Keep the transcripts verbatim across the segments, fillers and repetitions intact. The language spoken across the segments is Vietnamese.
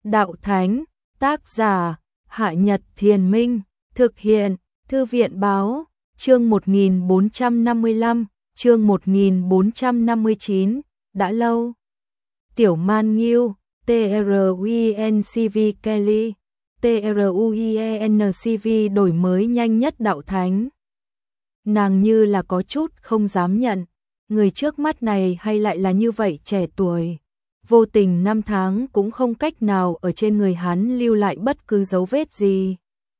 Đạo Thánh, tác giả, Hạ Nhật Thiền Minh, thực hiện, Thư viện Báo, chương một nghìn bốn trăm năm mươi lăm, chương một nghìn bốn trăm năm mươi chín, đã lâu. Tiểu Man Nghiêu, T R U I N C V Kelly, T R U I N C V đổi mới nhanh nhất Đạo Thánh. Nàng như là có chút không dám nhận, người trước mắt này hay lại là như vậy trẻ tuổi. Vô tình năm tháng cũng không cách nào ở trên người hắn lưu lại bất cứ dấu vết gì.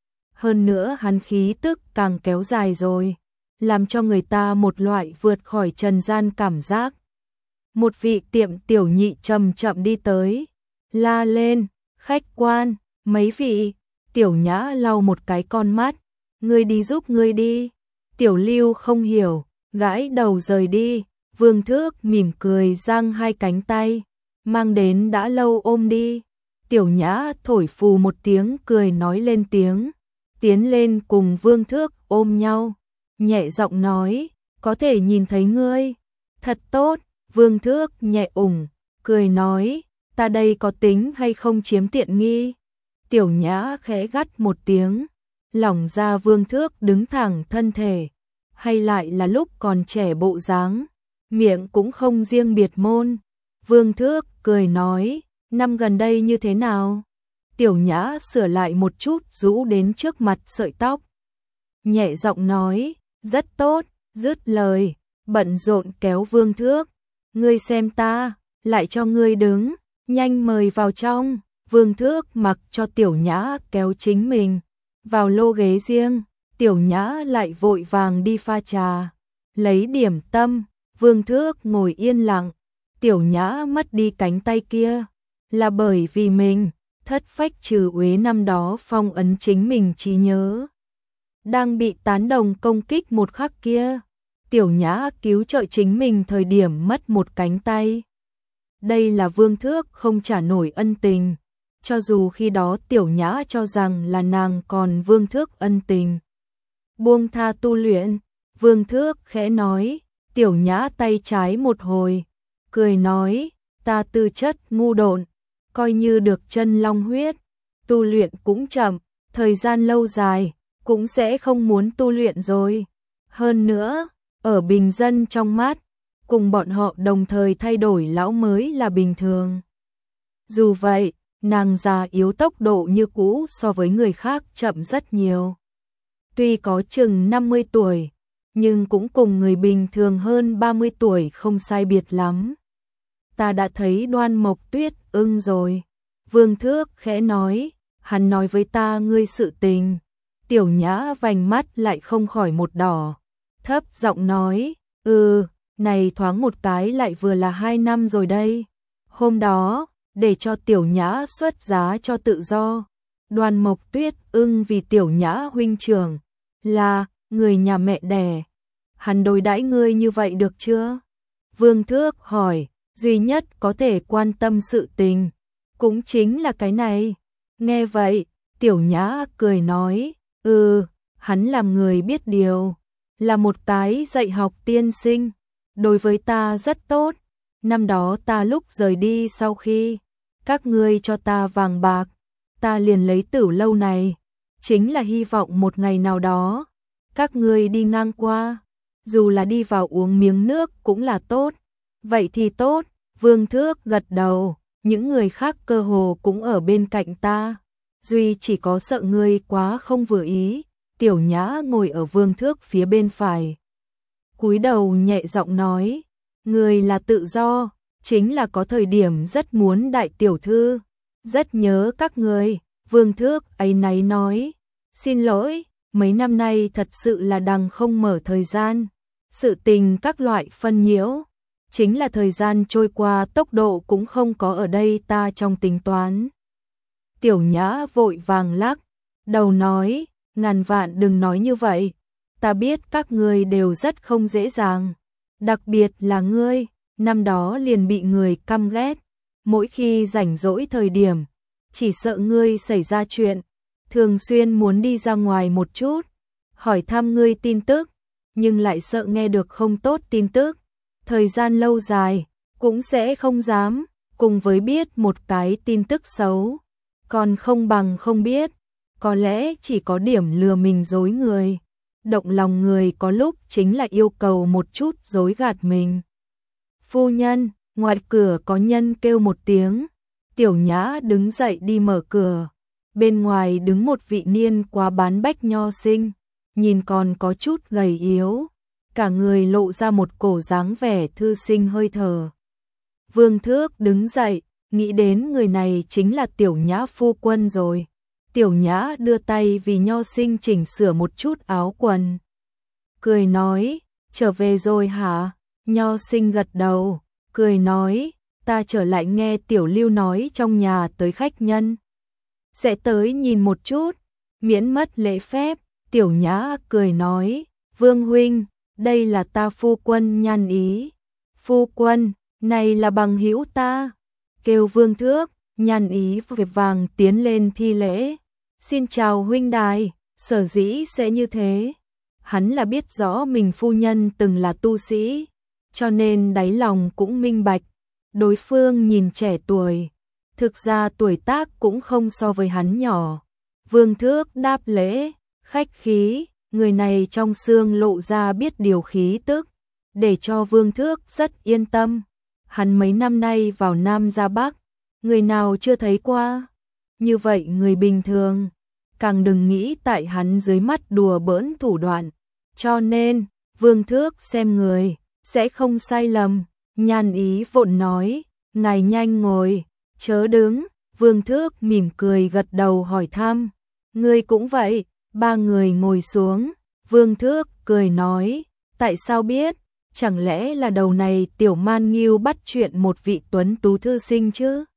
Hơn nữa hắn khí tức càng kéo dài rồi, làm cho người ta một loại vượt khỏi trần gian cảm giác. Một vị tiệm tiểu nhị chậm chậm đi tới, la lên, khách quan, mấy vị. Tiểu Nhã lau một cái con mắt, ngươi đi giúp ngươi đi. Tiểu Lưu không hiểu, gãi đầu rời đi. Vương Thước mỉm cười giang hai cánh tay, mang đến đã lâu ôm đi. Tiểu Nhã thổi phù một tiếng cười nói lên tiếng, tiến lên cùng Vương Thước ôm nhau, nhẹ giọng nói, có thể nhìn thấy ngươi, thật tốt. Vương Thước nhẹ ủng, cười nói, ta đây có tính hay không chiếm tiện nghi. Tiểu Nhã khẽ gắt một tiếng, lỏng ra Vương Thước đứng thẳng thân thể, hay lại là lúc còn trẻ bộ dáng, miệng cũng không riêng biệt môn. Vương Thước cười nói, năm gần đây như thế nào? Tiểu Nhã sửa lại một chút rũ đến trước mặt sợi tóc, nhẹ giọng nói, rất tốt. Dứt lời, bận rộn kéo Vương Thước, ngươi xem ta, lại cho ngươi đứng, nhanh mời vào trong. Vương Thước mặc cho Tiểu Nhã kéo chính mình vào lô ghế riêng. Tiểu Nhã lại vội vàng đi pha trà, lấy điểm tâm. Vương Thước ngồi yên lặng. Tiểu Nhã mất đi cánh tay kia là bởi vì mình thất phách trừ uế năm đó phong ấn chính mình trí nhớ. Đang bị tán đồng công kích một khắc kia, Tiểu Nhã cứu trợ chính mình thời điểm mất một cánh tay. Đây là Vương Thước không trả nổi ân tình, cho dù khi đó Tiểu Nhã cho rằng là nàng còn Vương Thước ân tình. Buông tha tu luyện, Vương Thước khẽ nói. Tiểu Nhã tay trái một hồi, cười nói, ta tư chất ngu độn, coi như được chân long huyết, tu luyện cũng chậm, thời gian lâu dài, cũng sẽ không muốn tu luyện rồi. Hơn nữa, ở bình dân trong mắt, cùng bọn họ đồng thời thay đổi lão mới là bình thường. Dù vậy, nàng già yếu tốc độ như cũ so với người khác chậm rất nhiều. Tuy có chừng năm mươi tuổi, nhưng cũng cùng người bình thường hơn ba mươi tuổi không sai biệt lắm. Ta đã thấy Đoan Mộc Tuyết ưng rồi. Vương Thước khẽ nói, hắn nói với ta ngươi sự tình. Tiểu Nhã vành mắt lại không khỏi một đỏ, thấp giọng nói, ừ, này thoáng một cái lại vừa là hai năm rồi đây. Hôm đó, để cho Tiểu Nhã xuất giá cho tự do, Đoan Mộc Tuyết ưng vì Tiểu Nhã huynh trưởng, là người nhà mẹ đẻ. Hắn đối đãi ngươi như vậy được chưa? Vương Thước hỏi, duy nhất có thể quan tâm sự tình, cũng chính là cái này. Nghe vậy, Tiểu Nhã cười nói, ừ, hắn làm người biết điều, là một cái dạy học tiên sinh, đối với ta rất tốt. Năm đó ta lúc rời đi sau khi các ngươi cho ta vàng bạc, ta liền lấy Tử lâu này, chính là hy vọng một ngày nào đó các ngươi đi ngang qua, dù là đi vào uống miếng nước cũng là tốt. Vậy thì tốt. Vương Thước gật đầu, những người khác cơ hồ cũng ở bên cạnh ta, duy chỉ có sợ ngươi quá không vừa ý. Tiểu Nhã ngồi ở Vương Thước phía bên phải, cúi đầu nhẹ giọng nói, ngươi là tự do, chính là có thời điểm rất muốn đại tiểu thư, rất nhớ các ngươi. Vương Thước áy náy nói, xin lỗi, mấy năm nay thật sự là đằng không mở thời gian, sự tình các loại phân nhiễu, chính là thời gian trôi qua tốc độ cũng không có ở đây ta trong tính toán. Tiểu Nhã vội vàng lắc đầu nói, ngàn vạn đừng nói như vậy, ta biết các ngươi đều rất không dễ dàng, đặc biệt là ngươi, năm đó liền bị người căm ghét, mỗi khi rảnh rỗi thời điểm, chỉ sợ ngươi xảy ra chuyện, thường xuyên muốn đi ra ngoài một chút, hỏi thăm ngươi tin tức, nhưng lại sợ nghe được không tốt tin tức, thời gian lâu dài cũng sẽ không dám, cùng với biết một cái tin tức xấu, còn không bằng không biết, có lẽ chỉ có điểm lừa mình dối người. Động lòng người có lúc chính là yêu cầu một chút dối gạt mình. Phu nhân, ngoài cửa có nhân kêu một tiếng, Tiểu Nhã đứng dậy đi mở cửa. Bên ngoài đứng một vị niên quá bán bách nho sinh, nhìn còn có chút gầy yếu, cả người lộ ra một cổ dáng vẻ thư sinh hơi thở. Vương Thước đứng dậy, nghĩ đến người này chính là Tiểu Nhã phu quân rồi. Tiểu Nhã đưa tay vì nho sinh chỉnh sửa một chút áo quần. Cười nói, trở về rồi hả? Nho sinh gật đầu, cười nói, ta trở lại nghe Tiểu Lưu nói trong nhà tới khách nhân. Sẽ tới nhìn một chút, miễn mất lễ phép. Tiểu Nhã cười nói, Vương huynh, đây là ta phu quân Nhan Ý. Phu quân, này là bằng hữu ta. Kêu Vương Thước, Nhan Ý vội vàng tiến lên thi lễ. Xin chào huynh đài, sở dĩ sẽ như thế. Hắn là biết rõ mình phu nhân từng là tu sĩ, cho nên đáy lòng cũng minh bạch. Đối phương nhìn trẻ tuổi, thực ra tuổi tác cũng không so với hắn nhỏ. Vương Thước đáp lễ, khách khí, người này trong xương lộ ra biết điều khí tức, để cho Vương Thước rất yên tâm. Hắn mấy năm nay vào Nam ra Bắc, người nào chưa thấy qua. Như vậy người bình thường, càng đừng nghĩ tại hắn dưới mắt đùa bỡn thủ đoạn. Cho nên, Vương Thước xem người, sẽ không sai lầm. Nhan Ý vội nói, ngài nhanh ngồi, chớ đứng. Vương Thước mỉm cười gật đầu hỏi thăm, ngươi cũng vậy. Ba người ngồi xuống, Vương Thước cười nói, tại sao biết, chẳng lẽ là đầu này Tiểu Man Nghiêu bắt chuyện một vị tuấn tú thư sinh chứ?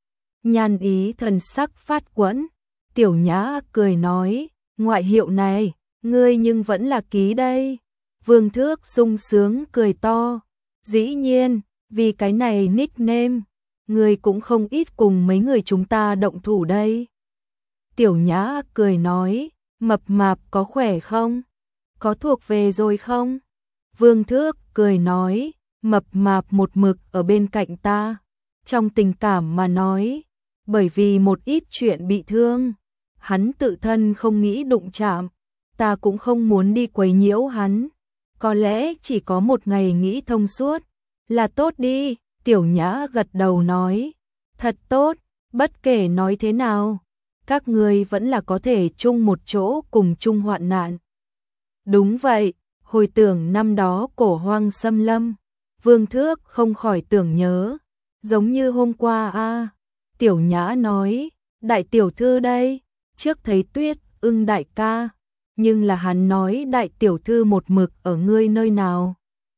Nhan Ý thần sắc phát quẫn, Tiểu Nhã cười nói, ngoại hiệu này, ngươi nhưng vẫn là ký đây. Vương Thước sung sướng cười to, dĩ nhiên, vì cái này nickname, ngươi cũng không ít cùng mấy người chúng ta động thủ đây. Tiểu Nhã cười nói, mập mạp có khỏe không? Có thuộc về rồi không? Vương Thước cười nói, mập mạp một mực ở bên cạnh ta. Trong tình cảm mà nói, bởi vì một ít chuyện bị thương, hắn tự thân không nghĩ đụng chạm, ta cũng không muốn đi quấy nhiễu hắn. Có lẽ chỉ có một ngày nghĩ thông suốt, là tốt đi. Tiểu Nhã gật đầu nói, thật tốt, bất kể nói thế nào, các người vẫn là có thể chung một chỗ cùng chung hoạn nạn. Đúng vậy, hồi tưởng năm đó cổ hoang xâm lâm, Vương Thước không khỏi tưởng nhớ, giống như hôm qua a. Tiểu Nhã nói, đại tiểu thư đây, trước thấy Tuyết Ưng đại ca, nhưng là hắn nói đại tiểu thư một mực ở ngươi nơi nào.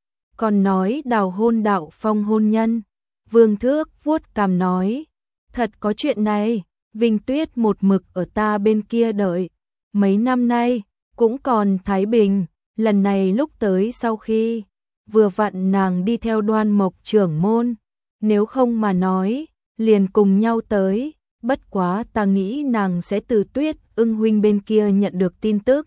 Còn nói đào hôn Đạo Phong hôn nhân. Vương Thước vuốt cằm nói, thật có chuyện này, Vinh Tuyết một mực ở ta bên kia đợi, mấy năm nay, cũng còn thái bình, lần này lúc tới sau khi, vừa vặn nàng đi theo Đoan Mộc trưởng môn, nếu không mà nói, liền cùng nhau tới, bất quá ta nghĩ nàng sẽ từ Tuyết Ưng huynh bên kia nhận được tin tức.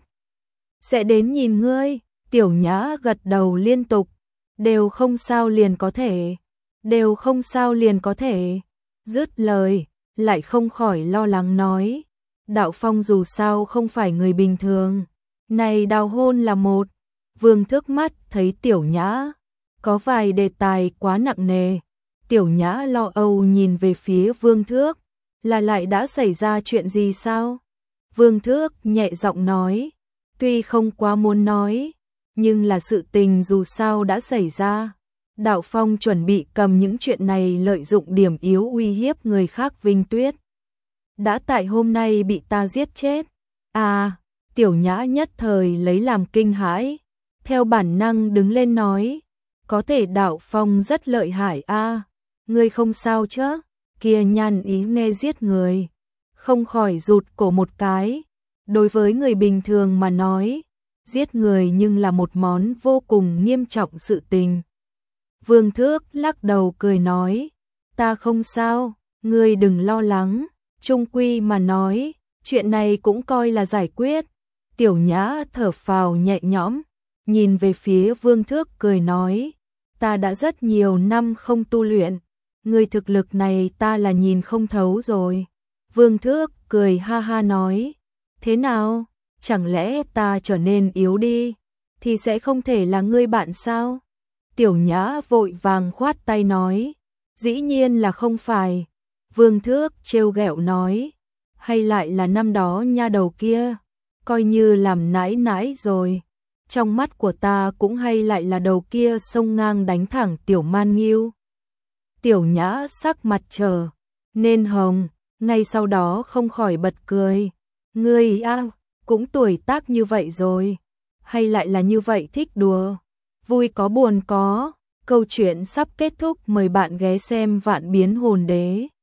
Sẽ đến nhìn ngươi. Tiểu Nhã gật đầu liên tục, đều không sao liền có thể, đều không sao liền có thể. Dứt lời, lại không khỏi lo lắng nói, Đạo Phong dù sao không phải người bình thường, này đào hôn là một. Vương Thước mắt thấy Tiểu Nhã có vài đề tài quá nặng nề, Tiểu Nhã lo âu nhìn về phía Vương Thước, là lại đã xảy ra chuyện gì sao? Vương Thước nhẹ giọng nói, tuy không quá muốn nói, nhưng là sự tình dù sao đã xảy ra. Đạo Phong chuẩn bị cầm những chuyện này lợi dụng điểm yếu uy hiếp người khác. Vinh Tuyết đã tại hôm nay bị ta giết chết. À, Tiểu Nhã nhất thời lấy làm kinh hãi, theo bản năng đứng lên nói, có thể Đạo Phong rất lợi hại a, à, ngươi không sao chứ? Kia Nhan Ý nghe giết người, không khỏi rụt cổ một cái. Đối với người bình thường mà nói, giết người nhưng là một món vô cùng nghiêm trọng sự tình. Vương Thước lắc đầu cười nói, ta không sao, ngươi đừng lo lắng, chung quy mà nói, chuyện này cũng coi là giải quyết. Tiểu Nhã thở phào nhẹ nhõm, nhìn về phía Vương Thước cười nói, ta đã rất nhiều năm không tu luyện, ngươi thực lực này ta là nhìn không thấu rồi. Vương Thước cười ha ha nói, thế nào, chẳng lẽ ta trở nên yếu đi, thì sẽ không thể là ngươi bạn sao? Tiểu Nhã vội vàng khoát tay nói, dĩ nhiên là không phải. Vương Thước trêu ghẹo nói, hay lại là năm đó nha đầu kia, coi như làm nãi nãi rồi. Trong mắt của ta cũng hay lại là đầu kia xông ngang đánh thẳng Tiểu Man Nghiêu. Tiểu Nhã sắc mặt trở nên hồng, ngay sau đó không khỏi bật cười. Ngươi a, cũng tuổi tác như vậy rồi, hay lại là như vậy thích đùa, vui có buồn có. Câu chuyện sắp kết thúc, mời bạn ghé xem Vạn Biến Hồn Đế.